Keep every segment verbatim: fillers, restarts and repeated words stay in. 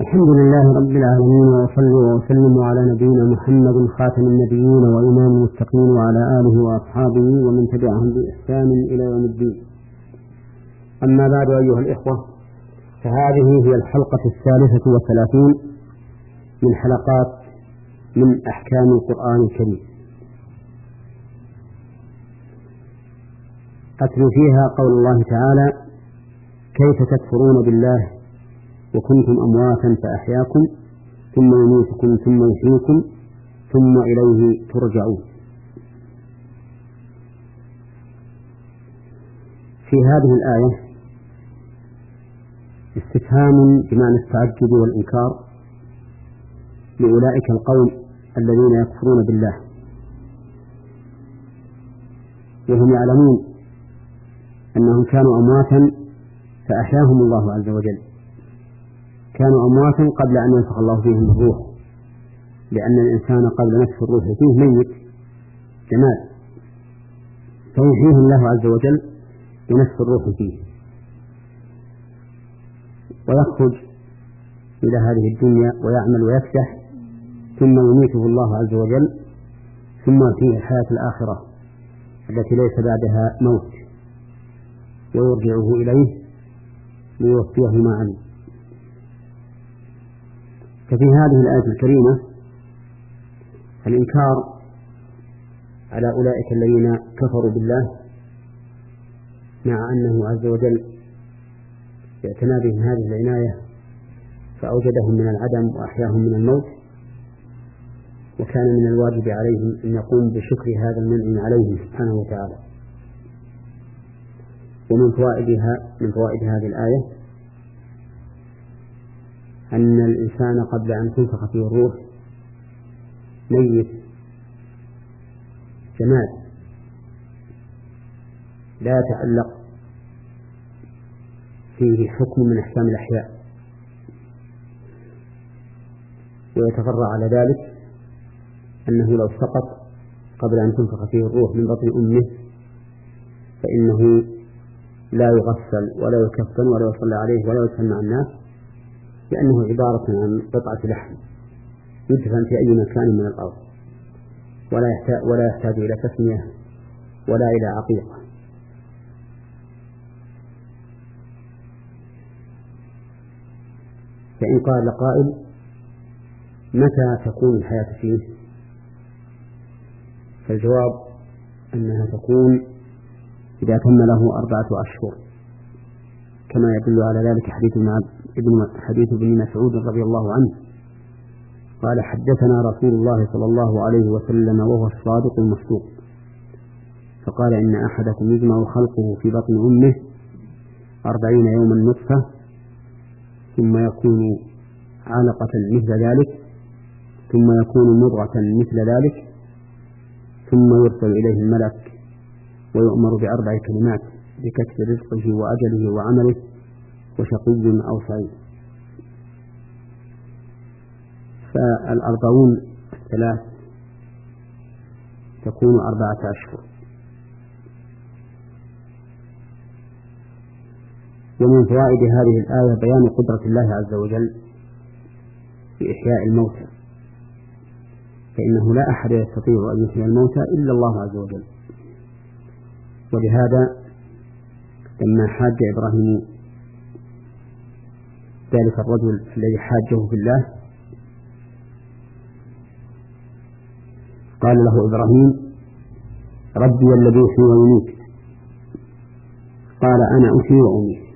الحمد لله رب العالمين، وأصلي وأسلم على نبينا محمد خاتم النبيين وإمام المتقين وعلى آله وأصحابه ومن تبعهم بإحسان إلى يوم الدين. أما بعد أيها الإخوة، فهذه هي الحلقة الثالثة والثلاثين من حلقات من أحكام القرآن الكريم، أتلو فيها قول الله تعالى: كيف تكفرون بالله وكنتم أمواتا فأحياكم ثم يميتكم ثم يحييكم ثم إليه ترجعون. في هذه الآية استفهام بمعنى التعجب والإنكار لأولئك القوم الذين يكفرون بالله، وهم يعلمون أنهم كانوا أمواتا فأحياهم الله عز وجل، كانوا أمواتا قبل أن ينفخ الله فيهم الروح، لأن الإنسان قبل نفخ الروح فيه ميت جماد، فيحييه الله عز وجل بنفخ الروح فيه ويخرج إلى هذه الدنيا ويعمل ويفتح، ثم يميته الله عز وجل، ثم فيه الحياة الآخرة التي ليس بعدها موت، ويرجعه إليه ليوفيه ما عمل. ففي هذه الآية الكريمة الإنكار على أولئك الذين كفروا بالله، مع أنه عز وجل اعتنى بهم هذه العناية فأوجدهم من العدم وأحياهم من الموت، وكان من الواجب عليهم أن يقوموا بشكر هذا المنعم عليهم سبحانه وتعالى. ومن فوائدها من فوائد هذه الآية أن الإنسان قبل أن تنفخ فيه الروح ميت جماد لا يتعلق فيه حكم من أحكام الأحياء، ويتفرع على ذلك أنه لو سقط قبل أن تنفخ فيه الروح من بطن أمه فإنه لا يغسل ولا يكفن ولا يصلى عليه ولا يدفن مع الناس، لأنه عبارة عن قطعة لحم يدفن في أي مكان من الأرض، ولا يحتاج, ولا يحتاج إلى تسمية ولا إلى عقيقة. فإن قال قائل: متى تكون الحياة فيه؟ فالجواب أنها تكون إذا تم له أربعة أشهر، كما يدل على ذلك حديث ابن حديث ابن مسعود رضي الله عنه قال: حدثنا رسول الله صلى الله عليه وسلم وهو الصادق المصدوق، فقال: إن أحدكم يجمع خلقه في بطن أمه أربعين يوما نطفة، ثم يكون علقة مثل ذلك، ثم يكون مضغة مثل ذلك، ثم يرسل إليه الملك ويؤمر بأربع كلمات بكتب رزقه وأجله وعمله وشقي أو سعيد. فالأربعون الثلاث تكون أربعة أشهر. ومن فوائد هذه الآية بيان قدرة الله عز وجل في إحياء الموتى، فإنه لا أحد يستطيع أن يحيي الموتى إلا الله عز وجل. ولهذا لما حاج إبراهيم ذلك الرجل الذي حاجه في الله قال له إبراهيم: ربي الذي يحيي ويميت. قال: أنا أحيي وأميت.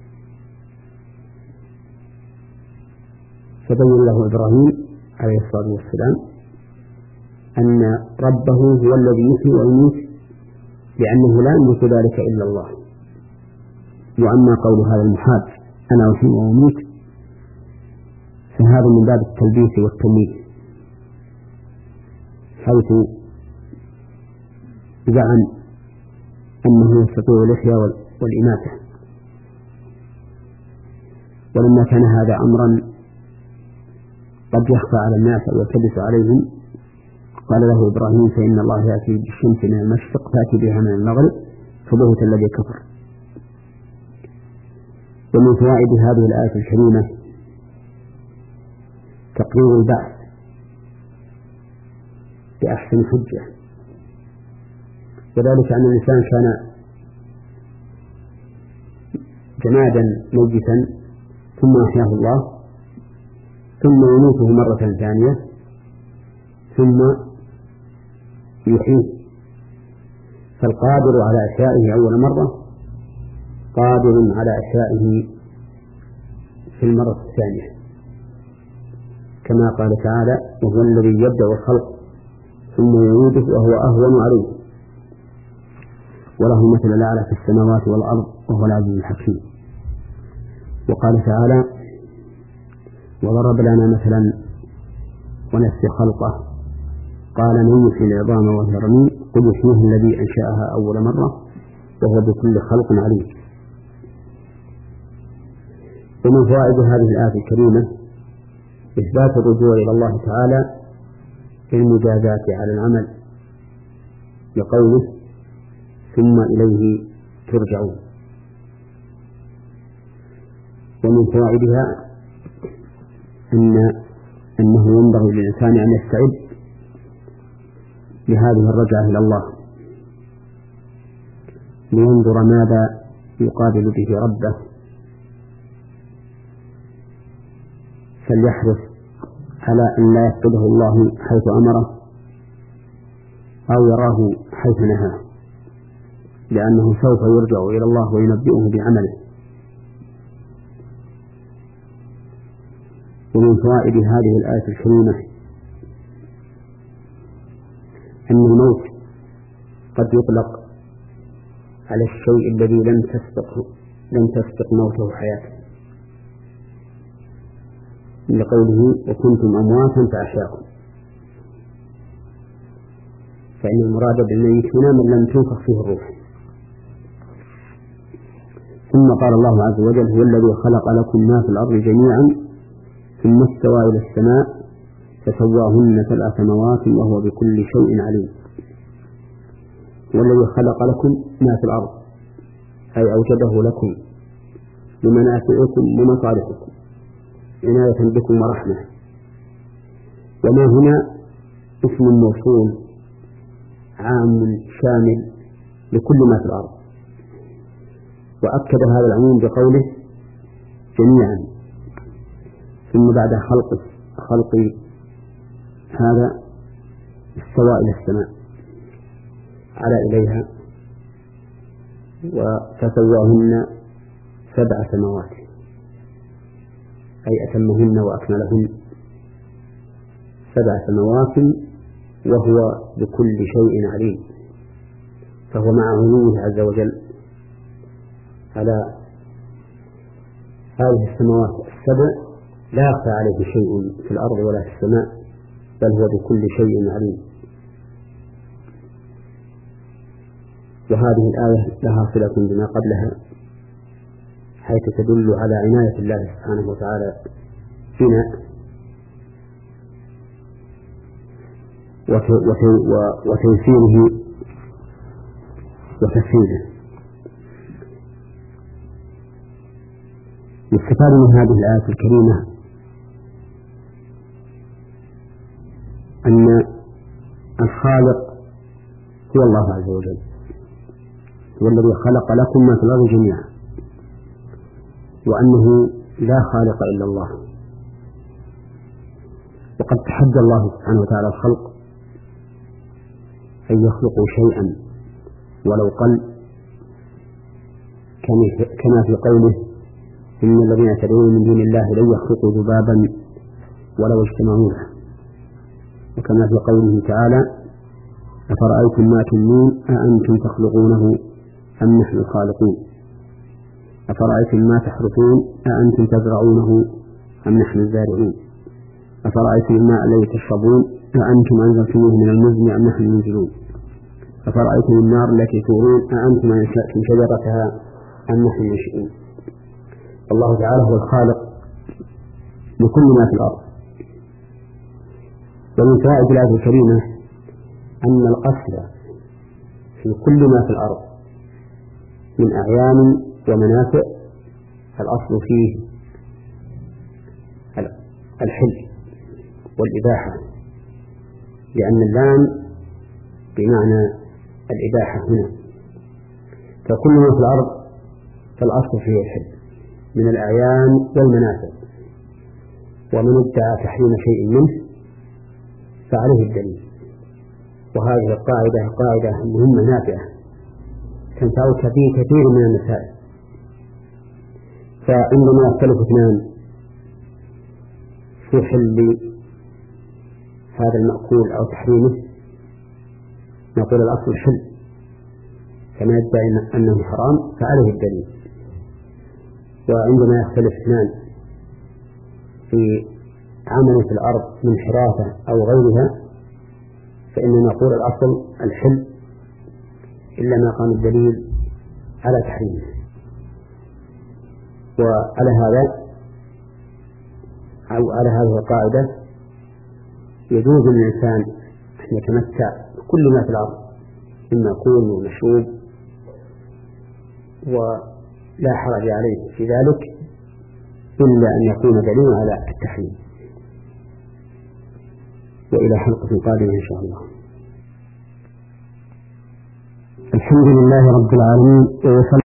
فبين له إبراهيم عليه الصلاة والسلام أن ربه هو الذي يحيي ويميت، لأنه لا يملك ذلك إلا الله. وأما قول هذا المحاج: أنا أحيي وأميت، فهذا من باب التلبيس والتمييز، حيث زعم أنه يستطيع الإحياء والإماتة. ولما كان هذا أمرا قد يخفى على الناس أو يلتبس عليهم، قال له إبراهيم: فإن الله يأتي بالشمس من المشرق فأتي بها من المغرب، فبهت الذي كفر. ومن فوائد هذه الآية الكريمة تقرير البعث بأحسن حجة، وذلك أن الإنسان كان جمادا ميتا ثم أحياه الله ثم يميته مرة ثانية ثم يحييه، فالقادر على إحيائه أول مرة قادر على إحيائه في المرة الثانية، كما قال تعالى: وهو الذي يبدأ الخلق ثم يعيده وهو أهون عليه وله مثل الأعلى في السماوات والأرض وهو العزيز الحكيم. وقال تعالى: وضرب لنا مثلا ونسي خلقه قال من يحيي العظام وهي رميم قل يحييه الذي أنشأها أول مرة وهو بكل خلق عليم. ومن فوائد هذه الآية الكريمة إثبات الرجوع إلى الله تعالى في المجازات على العمل لقوله: ثم إليه ترجعون. ومن فوائدها أن أنه ينبغي للإنسان أن يستعد لهذه الرجعة إلى الله لينظر ماذا يقابل به ربه، فليحرص على أن لا يفقده الله حيث أمره أو يراه حيث نهاه، لأنه سوف يرجع إلى الله وينبئه بعمله. ومن فوائد هذه الآية الكريمة أن الموت قد يطلق على الشيء الذي لم تسبق لم تسبق موته حياته، لقوله: وكنتم أمواتا فأحياكم، فإن المراد بالميت هنا من لم تنفخ فيه الروح. ثم قال الله عز وجل: هو الذي خلق لكم ما في الأرض جميعا ثم استوى إلى السماء فسواهن سبع سماوات وهو بكل شيء عليم. والذي خلق لكم ما في الأرض أي أوجده لكم لمنافعكم ومصالحكم عناية بكم ورحمة. وما هنا اسم موصول عام شامل لكل ما في الأرض، وأكد هذا العموم بقوله: جميعا. ثم بعد خلق خلق هذا استوى إلى السماء على إليها وفسواهن سبع سماوات أي أتمهن وأكملهن سبع سماوات وهو بكل شيء عليم، فهو مع علوه عز وجل على هذه السماوات السبع لا يخفى عليه شيء في الأرض ولا في السماء، بل هو بكل شيء عليم. وهذه الآية لها صلة بما قبلها، حيث تدل على عناية الله سبحانه وتعالى بنا وتيسيره وتسهيله. يستفاد من هذه الآية الكريمة أن الخالق هو الله عز وجل، هو الذي خلق لكم ما في الأرض جميعا، وأنه لا خالق إلا الله. وقد تحدى الله سبحانه وتعالى الخلق أن يخلقوا شيئا ولو قل، كما في قوله: إن الذين تدعون من دون الله لن يخلقوا ذبابا ولو اجتمعوا له. وكما في قوله تعالى: أفرأيتم ما تمنون أأنتم تخلقونه أم نحن الخالقون، أفرأيتم ما تحرثون أأنتم تزرعونه أم نحن الزارعون، أفرأيتم الماء الذي تشربون أأنتم أنزلتموه من المزن أم نحن المنزلون، أفرأيتم النار التي تورون أأنتم أنشأتم شجرتها أم نحن المنشئون. الله تعالى هو الخالق لكل ما في الأرض. ومن فوائد الآية الكريمة أن القصد في كل ما في الأرض من أعيان ومنافع الأصل فيه الحل، والإباحة، لأن اللام بمعنى الإباحة هنا. فكل ما في الأرض فالأصل فيه الحل من الأعيان والمنافع، ومن ادعى تحريم شيء منه فعليه الدليل. وهذه القاعدة قاعدة مهمة نافعة تنفعك في كثير من المسائل. فعندما يختلف اثنان في حل هذا المأكول أو تحريمه نقول الأصل الحل، كما يدعي أنه حرام فعليه الدليل. وعندما يختلف اثنان في عمل في الأرض من حراثة أو غيرها فإننا نقول الأصل الحل إلا ما قام الدليل على تحريمه. وعلى هذا أو على هذه القاعدة يجوز للإنسان أن يتمتع بكل ما في الأرض من مأكول ومشروب ولا حرج عليه في ذلك إلا أن يكون دليل على التحريم. وإلى حلقة قادمة إن شاء الله. الحمد لله رب العالمين.